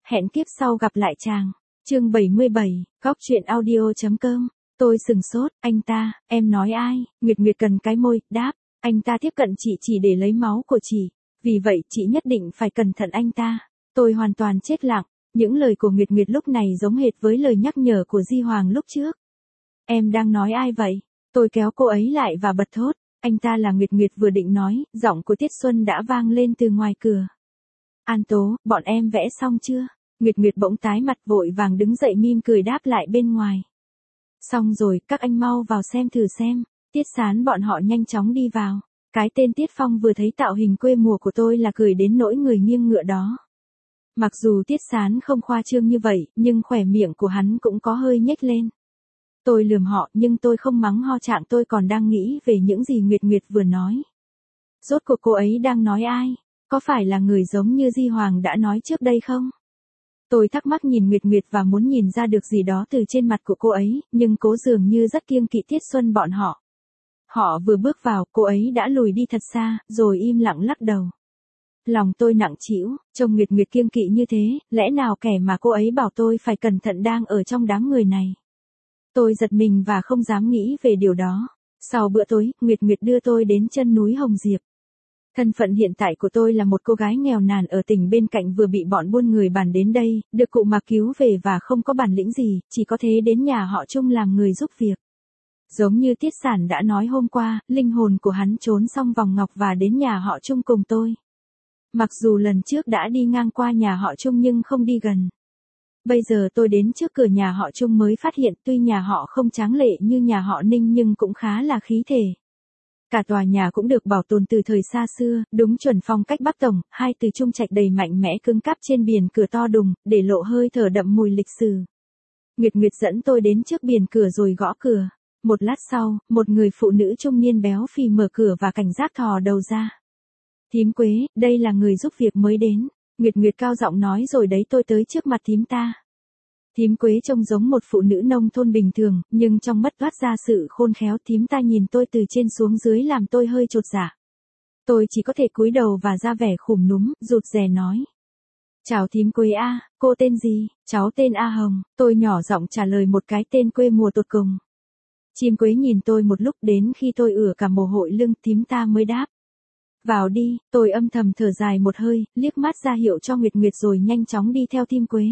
Hẹn kiếp sau gặp lại chàng. Chương 77, Góc truyện audio.com. Tôi sừng sốt, anh ta, em nói ai? Nguyệt Nguyệt cần cái môi, đáp. Anh ta tiếp cận chị chỉ để lấy máu của chị. Vì vậy chị nhất định phải cẩn thận anh ta. Tôi hoàn toàn chết lặng. Những lời của Nguyệt Nguyệt lúc này giống hệt với lời nhắc nhở của Di Hoàng lúc trước. Em đang nói ai vậy? Tôi kéo cô ấy lại và bật thốt. Anh ta là Nguyệt Nguyệt vừa định nói, giọng của Tiết Xuân đã vang lên từ ngoài cửa. An Tố, bọn em vẽ xong chưa? Nguyệt Nguyệt bỗng tái mặt vội vàng đứng dậy mỉm cười đáp lại bên ngoài. Xong rồi, các anh mau vào xem thử xem. Tiết Sán bọn họ nhanh chóng đi vào. Cái tên Tiết Phong vừa thấy tạo hình quê mùa của tôi là cười đến nỗi người nghiêng ngựa đó. Mặc dù Tiết Sán không khoa trương như vậy, nhưng khóe miệng của hắn cũng có hơi nhếch lên. Tôi lườm họ nhưng tôi không mắng ho trạng, tôi còn đang nghĩ về những gì Nguyệt Nguyệt vừa nói. Rốt cuộc cô ấy đang nói ai? Có phải là người giống như Di Hoàng đã nói trước đây không? Tôi thắc mắc nhìn Nguyệt Nguyệt và muốn nhìn ra được gì đó từ trên mặt của cô ấy, nhưng cố dường như rất kiêng kỵ Tiết Xuân bọn họ. Họ vừa bước vào, cô ấy đã lùi đi thật xa, rồi im lặng lắc đầu. Lòng tôi nặng trĩu, trông Nguyệt Nguyệt kiêng kỵ như thế, lẽ nào kẻ mà cô ấy bảo tôi phải cẩn thận đang ở trong đám người này. Tôi giật mình và không dám nghĩ về điều đó. Sau bữa tối, Nguyệt Nguyệt đưa tôi đến chân núi Hồng Diệp. Thân phận hiện tại của tôi là một cô gái nghèo nàn ở tỉnh bên cạnh vừa bị bọn buôn người bàn đến đây, được cụ Mạc cứu về và không có bản lĩnh gì, chỉ có thế đến nhà họ Trung làm người giúp việc. Giống như Tiết Sản đã nói hôm qua, linh hồn của hắn trốn xong vòng ngọc và đến nhà họ Trung cùng tôi. Mặc dù lần trước đã đi ngang qua nhà họ Trung nhưng không đi gần. Bây giờ tôi đến trước cửa nhà họ Trung mới phát hiện tuy nhà họ không tráng lệ như nhà họ Ninh nhưng cũng khá là khí thể. Cả tòa nhà cũng được bảo tồn từ thời xa xưa, đúng chuẩn phong cách Bắc Tổng, hai từ Trung Trạch đầy mạnh mẽ cứng cáp trên biển cửa to đùng, để lộ hơi thở đậm mùi lịch sử. Nguyệt Nguyệt dẫn tôi đến trước biển cửa rồi gõ cửa. Một lát sau, một người phụ nữ trung niên béo phì mở cửa và cảnh giác thò đầu ra. Thím Quế, đây là người giúp việc mới đến. Nguyệt Nguyệt cao giọng nói rồi đấy, tôi tới trước mặt thím ta. Thím Quế trông giống một phụ nữ nông thôn bình thường, nhưng trong mắt toát ra sự khôn khéo. Thím ta nhìn tôi từ trên xuống dưới làm tôi hơi chột dạ. Tôi chỉ có thể cúi đầu và ra vẻ khùm núm, rụt rè nói. Chào thím Quế a, cô tên gì? Cháu tên A Hồng. Tôi nhỏ giọng trả lời một cái tên quê mùa tột cùng. Chim Quế nhìn tôi một lúc đến khi tôi ửa cả mồ hôi lưng, thím ta mới đáp. Vào đi, tôi âm thầm thở dài một hơi, liếc mắt ra hiệu cho Nguyệt Nguyệt rồi nhanh chóng đi theo thím Quế.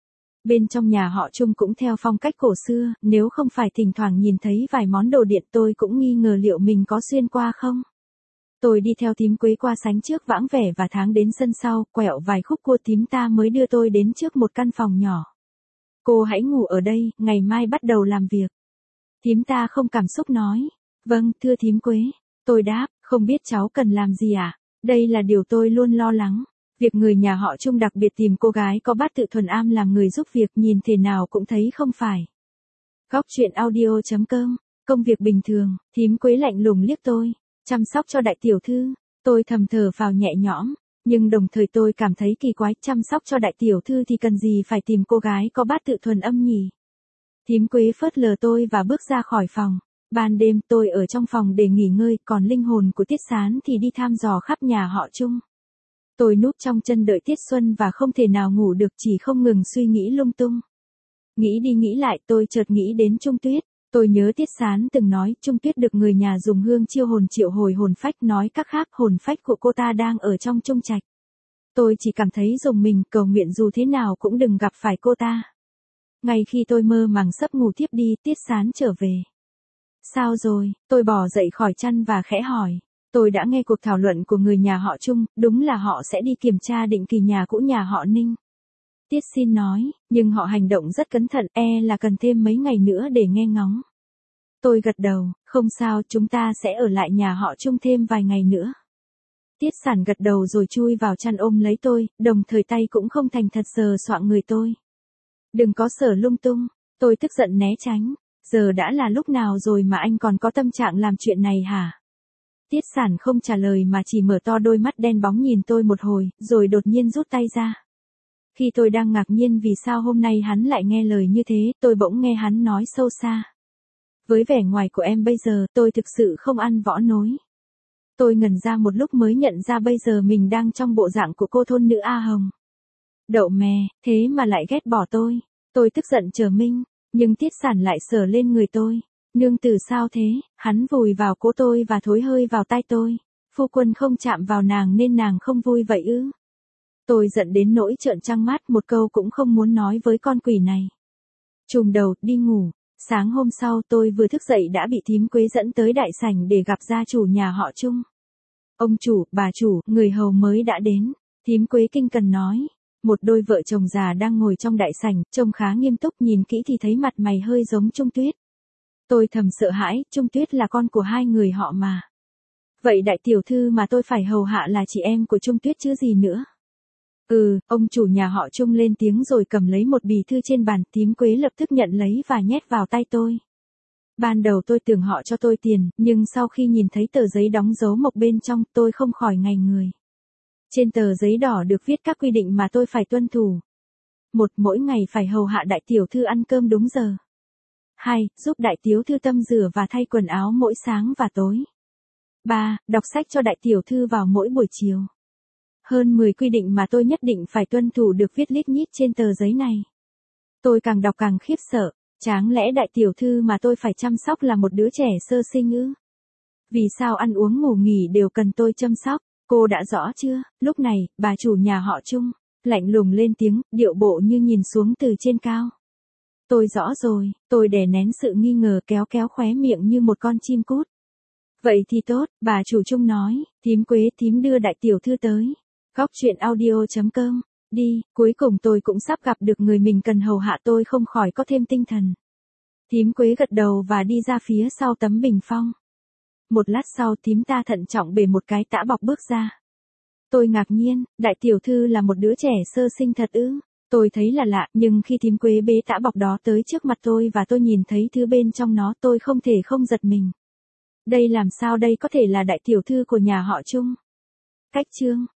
Bên trong nhà họ Trung cũng theo phong cách cổ xưa, nếu không phải thỉnh thoảng nhìn thấy vài món đồ điện tôi cũng nghi ngờ liệu mình có xuyên qua không. Tôi đi theo thím Quế qua sánh trước vãng vẻ và tháng đến sân sau, quẹo vài khúc cua thím ta mới đưa tôi đến trước một căn phòng nhỏ. Cô hãy ngủ ở đây, ngày mai bắt đầu làm việc. Thím ta không cảm xúc nói. Vâng, thưa thím Quế. Tôi đáp, không biết cháu cần làm gì à? Đây là điều tôi luôn lo lắng. Việc người nhà họ Trung đặc biệt tìm cô gái có bát tự thuần am làm người giúp việc nhìn thế nào cũng thấy không phải. Góc truyện audio.com. Công việc bình thường, thím Quế lạnh lùng liếc tôi. Chăm sóc cho đại tiểu thư. Tôi thầm thở phào nhẹ nhõm. Nhưng đồng thời tôi cảm thấy kỳ quái, chăm sóc cho đại tiểu thư thì cần gì phải tìm cô gái có bát tự thuần âm nhỉ? Thím Quế phớt lờ tôi và bước ra khỏi phòng. Ban đêm tôi ở trong phòng để nghỉ ngơi, còn linh hồn của Tiết Sán thì đi thăm dò khắp nhà họ Trung. Tôi núp trong chân đợi Tiết Xuân và không thể nào ngủ được, chỉ không ngừng suy nghĩ lung tung. Nghĩ đi nghĩ lại tôi chợt nghĩ đến Trung Tuyết. Tôi nhớ Tiết Sán từng nói Trung Tuyết được người nhà dùng hương chiêu hồn triệu hồi hồn phách, nói cách khác hồn phách của cô ta đang ở trong Trung Trạch. Tôi chỉ cảm thấy rùng mình, cầu nguyện dù thế nào cũng đừng gặp phải cô ta. Ngay khi tôi mơ màng sắp ngủ thiếp đi, Tiết Sán trở về. Sao rồi? Tôi bò dậy khỏi chăn và khẽ hỏi. Tôi đã nghe cuộc thảo luận của người nhà họ Trung, đúng là họ sẽ đi kiểm tra định kỳ nhà cũ nhà họ Ninh. Tiết Xin nói, nhưng họ hành động rất cẩn thận, là cần thêm mấy ngày nữa để nghe ngóng. Tôi gật đầu, không sao, chúng ta sẽ ở lại nhà họ Trung thêm vài ngày nữa. Tiết Sản gật đầu rồi chui vào chăn ôm lấy tôi, đồng thời tay cũng không thành thật sờ soạng người tôi. Đừng có sờ lung tung, tôi tức giận né tránh. Giờ đã là lúc nào rồi mà anh còn có tâm trạng làm chuyện này hả? Tiết Sản không trả lời mà chỉ mở to đôi mắt đen bóng nhìn tôi một hồi, rồi đột nhiên rút tay ra. Khi tôi đang ngạc nhiên vì sao hôm nay hắn lại nghe lời như thế, tôi bỗng nghe hắn nói sâu xa. Với vẻ ngoài của em bây giờ, tôi thực sự không ăn võ nối. Tôi ngẩn ra một lúc mới nhận ra bây giờ mình đang trong bộ dạng của cô thôn nữ A Hồng. Đậu mè, thế mà lại ghét bỏ tôi. Tôi tức giận chờ Minh, nhưng Tiết Sản lại sờ lên người tôi. Nương tử sao thế, hắn vùi vào cổ tôi và thối hơi vào tai tôi. Phu quân không chạm vào nàng nên nàng không vui vậy ư? Tôi giận đến nỗi trợn trăng mắt, một câu cũng không muốn nói với con quỷ này. Trùm đầu, đi ngủ. Sáng hôm sau tôi vừa thức dậy đã bị thím Quế dẫn tới đại sảnh để gặp gia chủ nhà họ Trung. Ông chủ, bà chủ, người hầu mới đã đến. Thím Quế kinh cần nói. Một đôi vợ chồng già đang ngồi trong đại sảnh, trông khá nghiêm túc, nhìn kỹ thì thấy mặt mày hơi giống Trung Tuyết. Tôi thầm sợ hãi, Trung Tuyết là con của hai người họ mà. Vậy đại tiểu thư mà tôi phải hầu hạ là chị em của Trung Tuyết chứ gì nữa. Ông chủ nhà họ Trung lên tiếng rồi cầm lấy một bì thư trên bàn, thím Quế lập tức nhận lấy và nhét vào tay tôi. Ban đầu tôi tưởng họ cho tôi tiền, nhưng sau khi nhìn thấy tờ giấy đóng dấu mộc bên trong, tôi không khỏi ngây người. Trên tờ giấy đỏ được viết các quy định mà tôi phải tuân thủ. 1. Mỗi ngày phải hầu hạ đại tiểu thư ăn cơm đúng giờ. 2. Giúp đại tiểu thư tăm rửa và thay quần áo mỗi sáng và tối. 3. Đọc sách cho đại tiểu thư vào mỗi buổi chiều. Hơn 10 quy định mà tôi nhất định phải tuân thủ được viết lít nhít trên tờ giấy này. Tôi càng đọc càng khiếp sợ, chẳng lẽ đại tiểu thư mà tôi phải chăm sóc là một đứa trẻ sơ sinh ư? Vì sao ăn uống ngủ nghỉ đều cần tôi chăm sóc? Cô đã rõ chưa? Lúc này, bà chủ nhà họ Trung, lạnh lùng lên tiếng, điệu bộ như nhìn xuống từ trên cao. Tôi rõ rồi, tôi đè nén sự nghi ngờ kéo kéo khóe miệng như một con chim cút. Vậy thì tốt, bà chủ Trung nói, thím Quế thím đưa đại tiểu thư tới. Góc truyện audio.com, đi, cuối cùng tôi cũng sắp gặp được người mình cần hầu hạ, tôi không khỏi có thêm tinh thần. Thím Quế gật đầu và đi ra phía sau tấm bình phong. Một lát sau thím ta thận trọng bề một cái tã bọc bước ra. Tôi ngạc nhiên, đại tiểu thư là một đứa trẻ sơ sinh thật ư? Tôi thấy là lạ, nhưng khi thím Quế bế tã bọc đó tới trước mặt tôi và tôi nhìn thấy thứ bên trong nó, tôi không thể không giật mình. Đây làm sao đây có thể là đại tiểu thư của nhà họ Trung? Cách chương